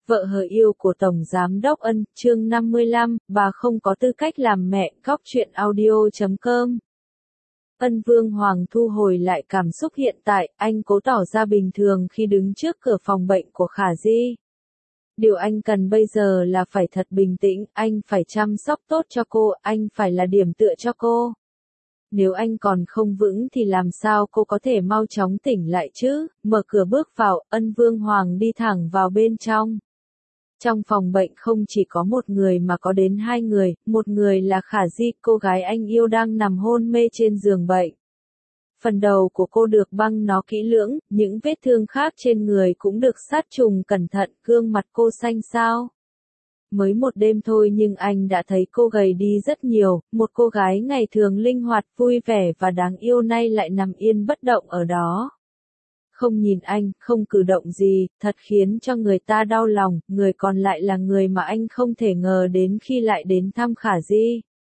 Vợ hờ yêu của Tổng Giám đốc Ân, chương 55, bà không có tư cách làm mẹ, góc chuyện audio.com. Ân Vương Hoàng thu hồi lại cảm xúc hiện tại, anh cố tỏ ra bình thường khi đứng trước cửa phòng bệnh của Khả Di. Điều anh cần bây giờ là phải thật bình tĩnh, anh phải chăm sóc tốt cho cô, anh phải là điểm tựa cho cô. Nếu anh còn không vững thì làm sao cô có thể mau chóng tỉnh lại chứ? Mở cửa bước vào, Ân Vương Hoàng đi thẳng vào bên trong. Trong phòng bệnh không chỉ có một người mà có đến hai người, một người là Khả Di, cô gái anh yêu đang nằm hôn mê trên giường bệnh. Phần đầu của cô được băng nó kỹ lưỡng, những vết thương khác trên người cũng được sát trùng cẩn thận, gương mặt cô xanh xao. Mới một đêm thôi nhưng anh đã thấy cô gầy đi rất nhiều, một cô gái ngày thường linh hoạt, vui vẻ và đáng yêu nay lại nằm yên bất động ở đó. Không nhìn anh, không cử động gì, thật khiến cho người ta đau lòng, người còn lại là người mà anh không thể ngờ đến khi lại đến thăm Khả Di.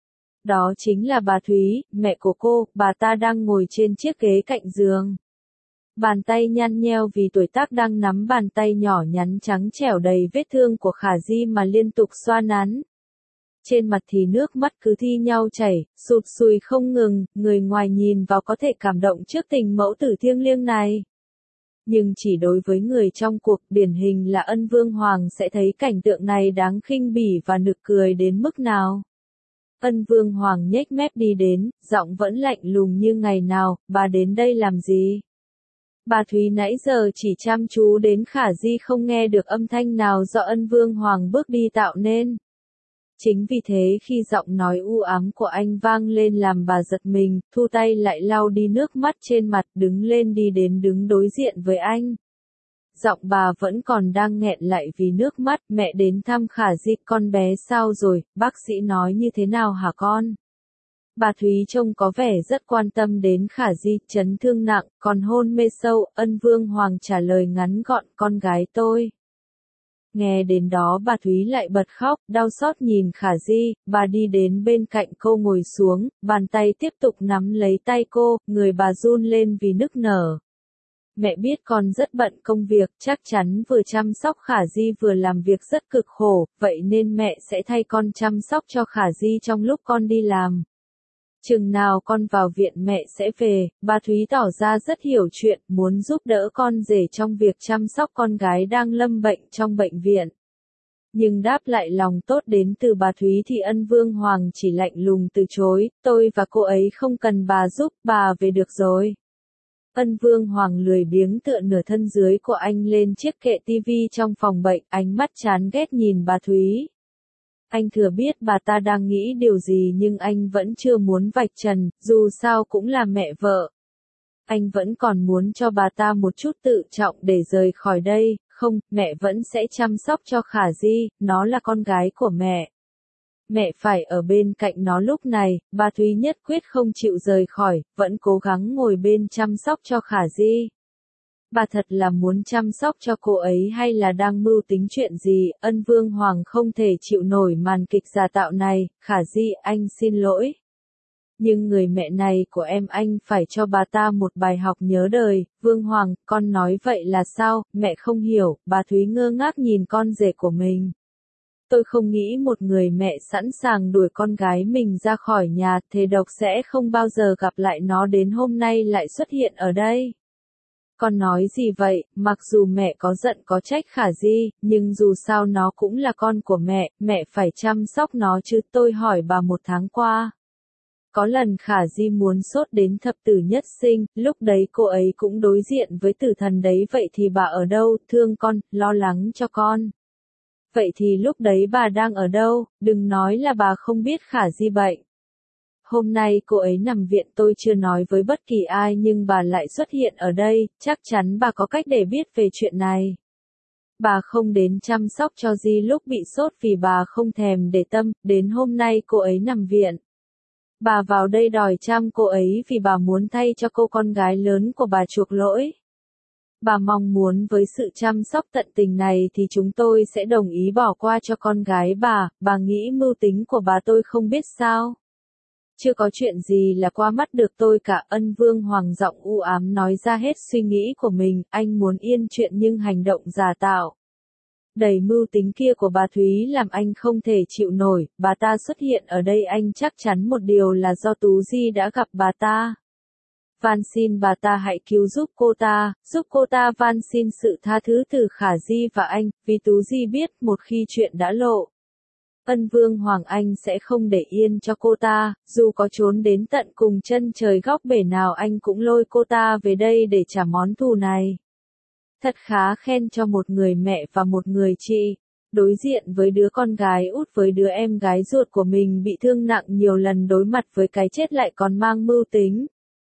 Đó chính là bà Thúy, mẹ của cô, bà ta đang ngồi trên chiếc ghế cạnh giường. Bàn tay nhăn nheo vì tuổi tác đang nắm bàn tay nhỏ nhắn trắng trẻo đầy vết thương của Khả Di mà liên tục xoa nắn. Trên mặt thì nước mắt cứ thi nhau chảy, sụt sùi không ngừng, người ngoài nhìn vào có thể cảm động trước tình mẫu tử thiêng liêng này. Nhưng chỉ đối với người trong cuộc điển hình là Ân Vương Hoàng sẽ thấy cảnh tượng này đáng khinh bỉ và nực cười đến mức nào. Ân Vương Hoàng nhếch mép đi đến, giọng vẫn lạnh lùng như ngày nào, bà đến đây làm gì? Bà Thúy nãy giờ chỉ chăm chú đến Khả Di không nghe được âm thanh nào do Ân Vương Hoàng bước đi tạo nên. Chính vì thế khi giọng nói u ám của anh vang lên làm bà giật mình, thu tay lại lau đi nước mắt trên mặt, đứng lên đi đến đứng đối diện với anh. Giọng bà vẫn còn đang nghẹn lại vì nước mắt, mẹ đến thăm Khả Di, con bé sao rồi, bác sĩ nói như thế nào hả con? Bà Thúy trông có vẻ rất quan tâm đến Khả Di, chấn thương nặng, còn hôn mê sâu, Ân Vương Hoàng trả lời ngắn gọn, con gái tôi. Nghe đến đó bà Thúy lại bật khóc, đau xót nhìn Khả Di, bà đi đến bên cạnh cô ngồi xuống, bàn tay tiếp tục nắm lấy tay cô, người bà run lên vì nức nở. Mẹ biết con rất bận công việc, chắc chắn vừa chăm sóc Khả Di vừa làm việc rất cực khổ, vậy nên mẹ sẽ thay con chăm sóc cho Khả Di trong lúc con đi làm. Chừng nào con vào viện mẹ sẽ về, bà Thúy tỏ ra rất hiểu chuyện, muốn giúp đỡ con rể trong việc chăm sóc con gái đang lâm bệnh trong bệnh viện. Nhưng đáp lại lòng tốt đến từ bà Thúy thì Ân Vương Hoàng chỉ lạnh lùng từ chối, tôi và cô ấy không cần bà giúp, bà về được rồi. Ân Vương Hoàng lười biếng tựa nửa thân dưới của anh lên chiếc kệ tivi trong phòng bệnh, ánh mắt chán ghét nhìn bà Thúy. Anh thừa biết bà ta đang nghĩ điều gì nhưng anh vẫn chưa muốn vạch trần, dù sao cũng là mẹ vợ. Anh vẫn còn muốn cho bà ta một chút tự trọng để rời khỏi đây, không, mẹ vẫn sẽ chăm sóc cho Khả Di, nó là con gái của mẹ. Mẹ phải ở bên cạnh nó lúc này, bà Thúy nhất quyết không chịu rời khỏi, vẫn cố gắng ngồi bên chăm sóc cho Khả Di. Bà thật là muốn chăm sóc cho cô ấy hay là đang mưu tính chuyện gì? Ân Vương Hoàng không thể chịu nổi màn kịch giả tạo này, Khả Di, anh xin lỗi. Nhưng người mẹ này của em anh phải cho bà ta một bài học nhớ đời. Vương Hoàng, con nói vậy là sao? Mẹ không hiểu, bà Thúy ngơ ngác nhìn con rể của mình. Tôi không nghĩ một người mẹ sẵn sàng đuổi con gái mình ra khỏi nhà, thề độc sẽ không bao giờ gặp lại nó đến hôm nay lại xuất hiện ở đây. Con nói gì vậy, mặc dù mẹ có giận có trách Khả Di, nhưng dù sao nó cũng là con của mẹ phải chăm sóc nó chứ. Tôi hỏi bà một tháng qua. Có lần Khả Di muốn sốt đến thập tử nhất sinh, lúc đấy cô ấy cũng đối diện với tử thần đấy, vậy thì bà ở đâu, thương con, lo lắng cho con. Vậy thì lúc đấy bà đang ở đâu, đừng nói là bà không biết Khả Di bệnh. Hôm nay cô ấy nằm viện tôi chưa nói với bất kỳ ai nhưng bà lại xuất hiện ở đây, chắc chắn bà có cách để biết về chuyện này. Bà không đến chăm sóc cho Di lúc bị sốt vì bà không thèm để tâm, đến hôm nay cô ấy nằm viện. Bà vào đây đòi chăm cô ấy vì bà muốn thay cho cô con gái lớn của bà chuộc lỗi. Bà mong muốn với sự chăm sóc tận tình này thì chúng tôi sẽ đồng ý bỏ qua cho con gái bà nghĩ mưu tính của bà tôi không biết sao. Chưa có chuyện gì là qua mắt được tôi cả. Ân Vương Hoàng giọng u ám nói ra hết suy nghĩ của mình, anh muốn yên chuyện nhưng hành động giả tạo. Đầy mưu tính kia của bà Thúy làm anh không thể chịu nổi, bà ta xuất hiện ở đây anh chắc chắn một điều là do Tú Di đã gặp bà ta. Van xin bà ta hãy cứu giúp cô ta van xin sự tha thứ từ Khả Di và anh, vì Tú Di biết một khi chuyện đã lộ. Ân Vương Hoàng Anh sẽ không để yên cho cô ta, dù có trốn đến tận cùng chân trời góc bể nào anh cũng lôi cô ta về đây để trả món thù này. Thật khá khen cho một người mẹ và một người chị. Đối diện với đứa con gái út với đứa em gái ruột của mình bị thương nặng nhiều lần đối mặt với cái chết lại còn mang mưu tính.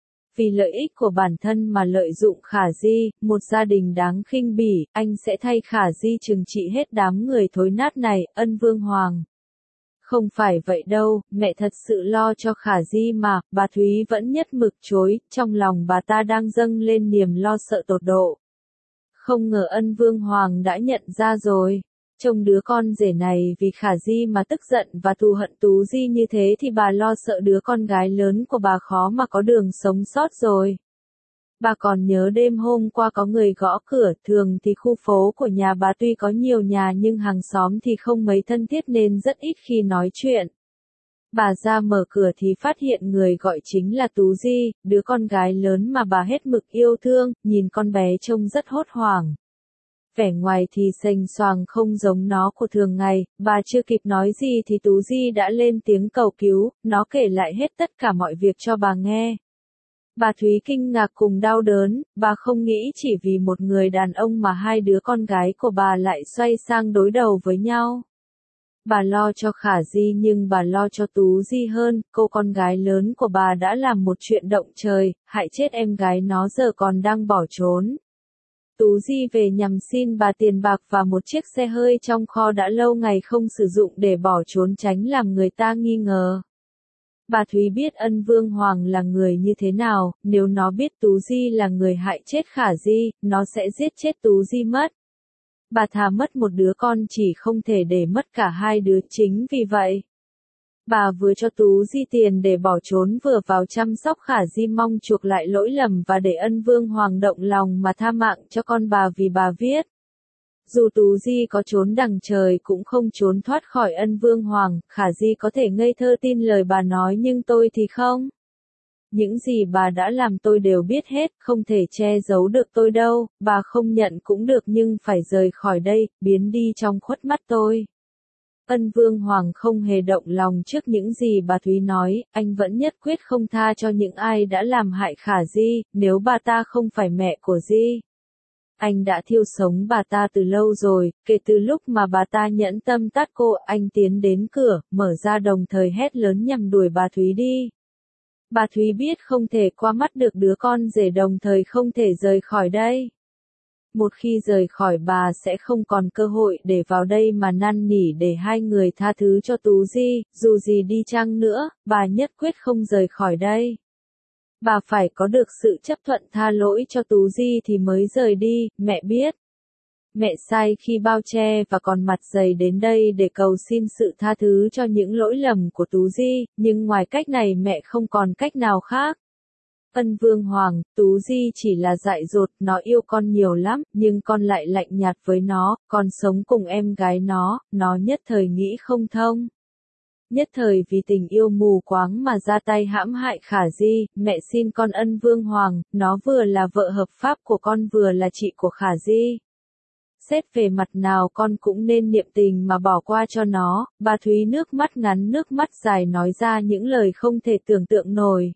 Vì lợi ích của bản thân mà lợi dụng Khả Di, một gia đình đáng khinh bỉ, anh sẽ thay Khả Di trừng trị hết đám người thối nát này, Ân Vương Hoàng. Không phải vậy đâu, mẹ thật sự lo cho Khả Di mà, bà Thúy vẫn nhất mực chối, trong lòng bà ta đang dâng lên niềm lo sợ tột độ. Không ngờ Ân Vương Hoàng đã nhận ra rồi. Trông đứa con rể này vì Khả Di mà tức giận và thù hận Tú Di như thế thì bà lo sợ đứa con gái lớn của bà khó mà có đường sống sót rồi. Bà còn nhớ đêm hôm qua có người gõ cửa, thường thì khu phố của nhà bà tuy có nhiều nhà nhưng hàng xóm thì không mấy thân thiết nên rất ít khi nói chuyện. Bà ra mở cửa thì phát hiện người gọi chính là Tú Di, đứa con gái lớn mà bà hết mực yêu thương, nhìn con bé trông rất hốt hoảng. Vẻ ngoài thì xềnh xoàng không giống nó của thường ngày, bà chưa kịp nói gì thì Tú Di đã lên tiếng cầu cứu, nó kể lại hết tất cả mọi việc cho bà nghe. Bà Thúy kinh ngạc cùng đau đớn, bà không nghĩ chỉ vì một người đàn ông mà hai đứa con gái của bà lại xoay sang đối đầu với nhau. Bà lo cho Khả Di nhưng bà lo cho Tú Di hơn, cô con gái lớn của bà đã làm một chuyện động trời, hại chết em gái nó giờ còn đang bỏ trốn. Tú Di về nhằm xin bà tiền bạc và một chiếc xe hơi trong kho đã lâu ngày không sử dụng để bỏ trốn tránh làm người ta nghi ngờ. Bà Thúy biết Ân Vương Hoàng là người như thế nào, nếu nó biết Tú Di là người hại chết Khả Di, nó sẽ giết chết Tú Di mất. Bà thà mất một đứa con chỉ không thể để mất cả hai đứa chính vì vậy. Bà vừa cho Tú Di tiền để bỏ trốn vừa vào chăm sóc Khả Di mong chuộc lại lỗi lầm và để Ân Vương Hoàng động lòng mà tha mạng cho con bà vì bà viết. Dù Tú Di có trốn đằng trời cũng không trốn thoát khỏi Ân Vương Hoàng, Khả Di có thể ngây thơ tin lời bà nói nhưng tôi thì không. Những gì bà đã làm tôi đều biết hết, không thể che giấu được tôi đâu, bà không nhận cũng được nhưng phải rời khỏi đây, biến đi trong khuất mắt tôi. Ân Vương Hoàng không hề động lòng trước những gì bà Thúy nói, anh vẫn nhất quyết không tha cho những ai đã làm hại Khả Di, nếu bà ta không phải mẹ của Di. Anh đã thiêu sống bà ta từ lâu rồi, kể từ lúc mà bà ta nhẫn tâm tát cô, anh tiến đến cửa, mở ra đồng thời hét lớn nhằm đuổi bà Thúy đi. Bà Thúy biết không thể qua mắt được đứa con rể đồng thời không thể rời khỏi đây. Một khi rời khỏi bà sẽ không còn cơ hội để vào đây mà năn nỉ để hai người tha thứ cho Tú Di, dù gì đi chăng nữa, bà nhất quyết không rời khỏi đây. Bà phải có được sự chấp thuận tha lỗi cho Tú Di thì mới rời đi, mẹ biết. Mẹ sai khi bao che và còn mặt dày đến đây để cầu xin sự tha thứ cho những lỗi lầm của Tú Di, nhưng ngoài cách này mẹ không còn cách nào khác. Ân Vương Hoàng, Tú Di chỉ là dại dột, nó yêu con nhiều lắm, nhưng con lại lạnh nhạt với nó, con sống cùng em gái nó nhất thời nghĩ không thông. Nhất thời vì tình yêu mù quáng mà ra tay hãm hại Khả Di, mẹ xin con Ân Vương Hoàng, nó vừa là vợ hợp pháp của con vừa là chị của Khả Di. Xét về mặt nào con cũng nên niệm tình mà bỏ qua cho nó, bà Thúy nước mắt ngắn nước mắt dài nói ra những lời không thể tưởng tượng nổi.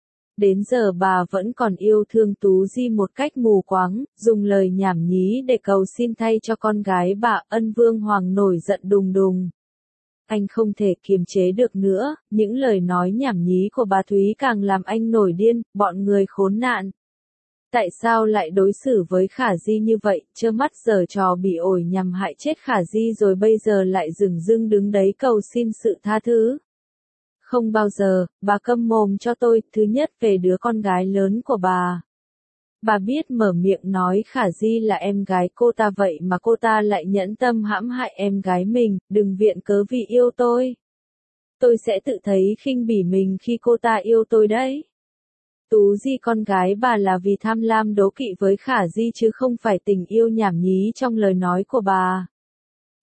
Đến giờ bà vẫn còn yêu thương Tú Di một cách mù quáng, dùng lời nhảm nhí để cầu xin thay cho con gái bà. Ân Vương Hoàng nổi giận đùng đùng. Anh không thể kiềm chế được nữa, những lời nói nhảm nhí của bà Thúy càng làm anh nổi điên, bọn người khốn nạn. Tại sao lại đối xử với Khả Di như vậy, trơ mắt giở trò bỉ ổi nhằm hại chết Khả Di rồi bây giờ lại dửng dưng đứng đấy cầu xin sự tha thứ? Không bao giờ, bà câm mồm cho tôi, thứ nhất về đứa con gái lớn của bà. Bà biết mở miệng nói Khả Di là em gái cô ta vậy mà cô ta lại nhẫn tâm hãm hại em gái mình, đừng viện cớ vì yêu tôi. Tôi sẽ tự thấy khinh bỉ mình khi cô ta yêu tôi đấy. Tú Di con gái bà là vì tham lam đố kỵ với Khả Di chứ không phải tình yêu nhảm nhí trong lời nói của bà.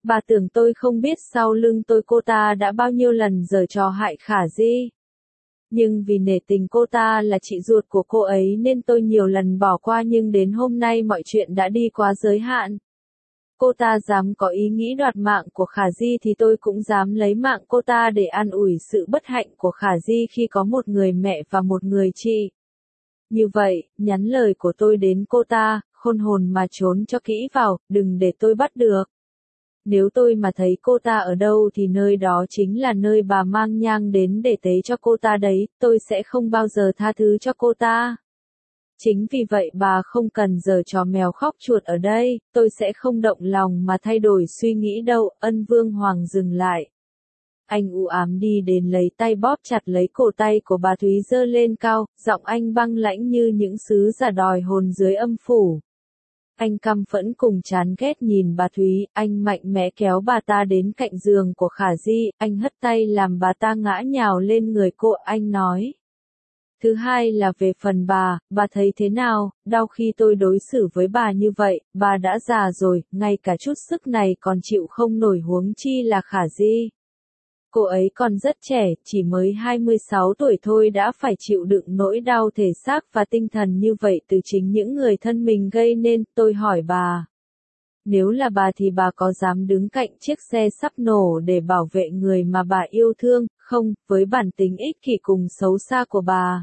Bà tưởng tôi không biết sau lưng tôi cô ta đã bao nhiêu lần giở trò hại Khả Di. Nhưng vì nể tình cô ta là chị ruột của cô ấy nên tôi nhiều lần bỏ qua, nhưng đến hôm nay mọi chuyện đã đi quá giới hạn. Cô ta dám có ý nghĩ đoạt mạng của Khả Di thì tôi cũng dám lấy mạng cô ta để an ủi sự bất hạnh của Khả Di khi có một người mẹ và một người chị. Như vậy, nhắn lời của tôi đến cô ta, khôn hồn mà trốn cho kỹ vào, đừng để tôi bắt được. Nếu tôi mà thấy cô ta ở đâu thì nơi đó chính là nơi bà mang nhang đến để tế cho cô ta đấy, tôi sẽ không bao giờ tha thứ cho cô ta. Chính vì vậy bà không cần giở trò mèo khóc chuột ở đây, tôi sẽ không động lòng mà thay đổi suy nghĩ đâu. Ân Vương Hoàng dừng lại. Anh u ám đi đến lấy tay bóp chặt lấy cổ tay của bà Thúy giơ lên cao, giọng anh băng lãnh như những sứ giả đòi hồn dưới âm phủ. Anh căm phẫn cùng chán ghét nhìn bà Thúy, anh mạnh mẽ kéo bà ta đến cạnh giường của Khả Di, anh hất tay làm bà ta ngã nhào lên người cô, anh nói. Thứ hai là về phần bà thấy thế nào, đau khi tôi đối xử với bà như vậy, bà đã già rồi, ngay cả chút sức này còn chịu không nổi, huống chi là Khả Di. Cô ấy còn rất trẻ, chỉ mới 26 tuổi thôi đã phải chịu đựng nỗi đau thể xác và tinh thần như vậy từ chính những người thân mình gây nên. Tôi hỏi bà, nếu là bà thì bà có dám đứng cạnh chiếc xe sắp nổ để bảo vệ người mà bà yêu thương, không? Với bản tính ích kỷ cùng xấu xa của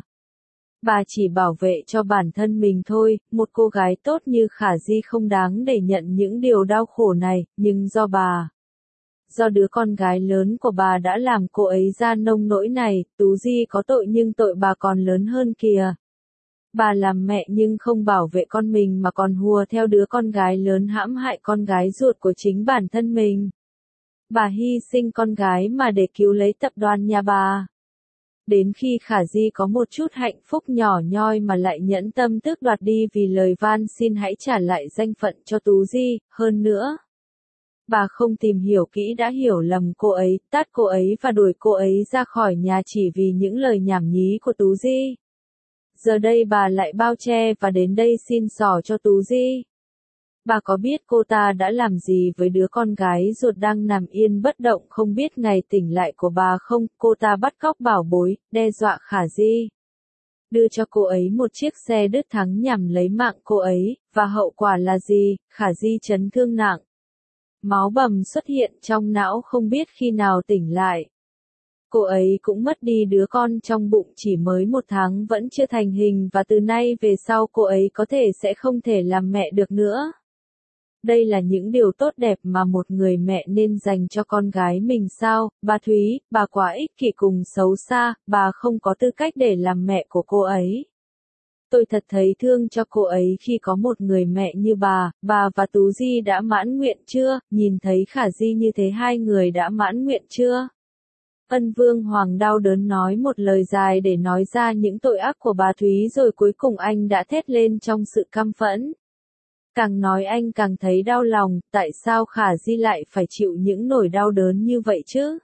bà chỉ bảo vệ cho bản thân mình thôi. Một cô gái tốt như Khả Di không đáng để nhận những điều đau khổ này, nhưng do đứa con gái lớn của bà đã làm cô ấy ra nông nỗi này. Tú Di có tội nhưng tội bà còn lớn hơn kìa. Bà làm mẹ nhưng không bảo vệ con mình mà còn hùa theo đứa con gái lớn hãm hại con gái ruột của chính bản thân mình. Bà hy sinh con gái mà để cứu lấy tập đoàn nhà bà. Đến khi Khả Di có một chút hạnh phúc nhỏ nhoi mà lại nhẫn tâm tước đoạt đi vì lời van xin hãy trả lại danh phận cho Tú Di. Hơn nữa, bà không tìm hiểu kỹ đã hiểu lầm cô ấy, tát cô ấy và đuổi cô ấy ra khỏi nhà chỉ vì những lời nhảm nhí của Tú Di. Giờ đây bà lại bao che và đến đây xin xỏ cho Tú Di. Bà có biết cô ta đã làm gì với đứa con gái ruột đang nằm yên bất động không biết ngày tỉnh lại của bà không? Cô ta bắt cóc bảo bối, đe dọa Khả Di. Đưa cho cô ấy một chiếc xe đứt thắng nhằm lấy mạng cô ấy, và hậu quả là gì? Khả Di chấn thương nặng. Máu bầm xuất hiện trong não không biết khi nào tỉnh lại. Cô ấy cũng mất đi đứa con trong bụng chỉ mới 1 tháng vẫn chưa thành hình và từ nay về sau cô ấy có thể sẽ không thể làm mẹ được nữa. Đây là những điều tốt đẹp mà một người mẹ nên dành cho con gái mình sao? Bà Thúy, bà quá ích kỷ cùng xấu xa, bà không có tư cách để làm mẹ của cô ấy. Tôi thật thấy thương cho cô ấy khi có một người mẹ như bà và Tú Di đã mãn nguyện chưa? Nhìn thấy Khả Di như thế hai người đã mãn nguyện chưa? Ân Vương Hoàng đau đớn nói một lời dài để nói ra những tội ác của bà Thúy rồi cuối cùng anh đã thét lên trong sự căm phẫn. Càng nói anh càng thấy đau lòng, tại sao Khả Di lại phải chịu những nỗi đau đớn như vậy chứ?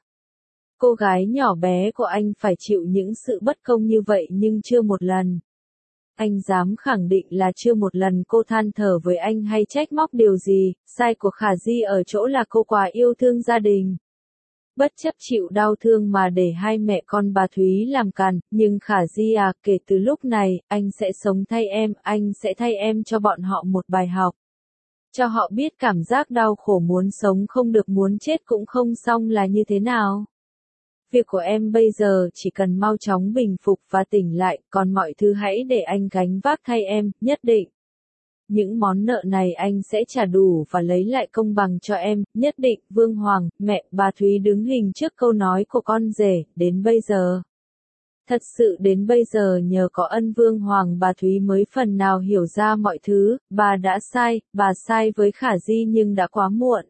Cô gái nhỏ bé của anh phải chịu những sự bất công như vậy nhưng chưa một lần. Anh dám khẳng định là chưa một lần cô than thở với anh hay trách móc điều gì, sai của Khả Di ở chỗ là cô quá yêu thương gia đình. Bất chấp chịu đau thương mà để hai mẹ con bà Thúy làm càn, nhưng Khả Di à, kể từ lúc này, anh sẽ sống thay em, anh sẽ thay em cho bọn họ một bài học. Cho họ biết cảm giác đau khổ muốn sống không được muốn chết cũng không xong là như thế nào. Việc của em bây giờ chỉ cần mau chóng bình phục và tỉnh lại, còn mọi thứ hãy để anh gánh vác thay em, nhất định. Những món nợ này anh sẽ trả đủ và lấy lại công bằng cho em, nhất định. Vương Hoàng, mẹ, bà Thúy đứng hình trước câu nói của con rể, đến bây giờ. Thật sự đến bây giờ nhờ có ân Vương Hoàng bà Thúy mới phần nào hiểu ra mọi thứ, bà đã sai, bà sai với Khả Di nhưng đã quá muộn.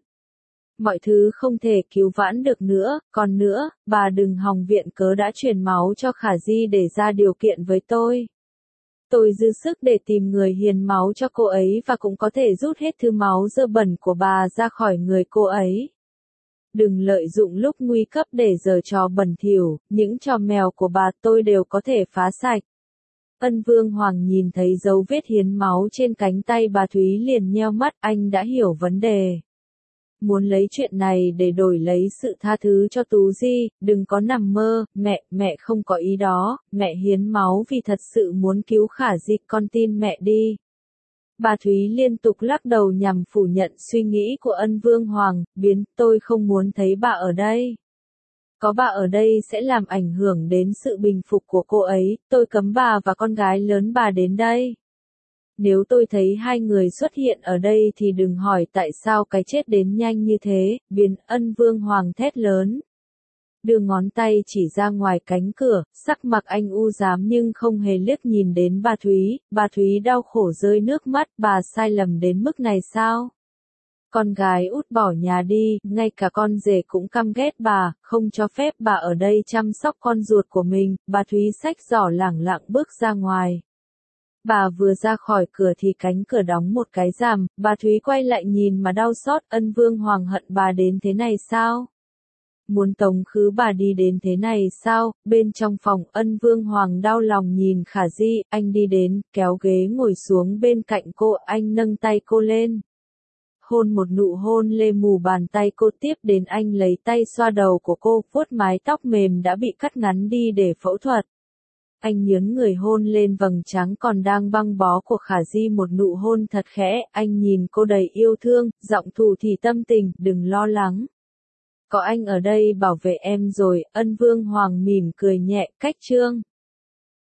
Mọi thứ không thể cứu vãn được nữa, còn nữa, bà đừng hòng viện cớ đã truyền máu cho Khả Di để ra điều kiện với tôi. Tôi dư sức để tìm người hiến máu cho cô ấy và cũng có thể rút hết thứ máu dơ bẩn của bà ra khỏi người cô ấy. Đừng lợi dụng lúc nguy cấp để giở trò bẩn thỉu, những trò mèo của bà tôi đều có thể phá sạch. Ân Vương Hoàng nhìn thấy dấu vết hiến máu trên cánh tay bà Thúy liền nheo mắt, anh đã hiểu vấn đề. Muốn lấy chuyện này để đổi lấy sự tha thứ cho Tú Di, đừng có nằm mơ, mẹ không có ý đó, mẹ hiến máu vì thật sự muốn cứu Khả Di, con tin mẹ đi. Bà Thúy liên tục lắc đầu nhằm phủ nhận suy nghĩ của Ân Vương Hoàng, tôi không muốn thấy bà ở đây. Có bà ở đây sẽ làm ảnh hưởng đến sự bình phục của cô ấy, tôi cấm bà và con gái lớn bà đến đây. Nếu tôi thấy hai người xuất hiện ở đây thì đừng hỏi tại sao cái chết đến nhanh như thế, Ân Vương Hoàng thét lớn. Đưa ngón tay chỉ ra ngoài cánh cửa, sắc mặt anh u ám nhưng không hề liếc nhìn đến bà Thúy đau khổ rơi nước mắt, bà sai lầm đến mức này sao? Con gái út bỏ nhà đi, ngay cả con rể cũng căm ghét bà, không cho phép bà ở đây chăm sóc con ruột của mình, bà Thúy xách giỏ lẳng lặng bước ra ngoài. Bà vừa ra khỏi cửa thì cánh cửa đóng một cái ràm, bà Thúy quay lại nhìn mà đau xót, Ân Vương Hoàng hận bà đến thế này sao? Muốn tống khứ bà đi đến thế này sao? Bên trong phòng Ân Vương Hoàng đau lòng nhìn Khả Di, anh đi đến, kéo ghế ngồi xuống bên cạnh cô, anh nâng tay cô lên. Hôn một nụ hôn lê mù bàn tay cô, tiếp đến anh lấy tay xoa đầu của cô, vuốt mái tóc mềm đã bị cắt ngắn đi để phẫu thuật. Anh nhướng người hôn lên vầng trán còn đang băng bó của Khả Di, một nụ hôn thật khẽ, anh nhìn cô đầy yêu thương, giọng thủ thỉ tâm tình, đừng lo lắng. Có anh ở đây bảo vệ em rồi, Ân Vương Hoàng mỉm cười nhẹ, cách chương.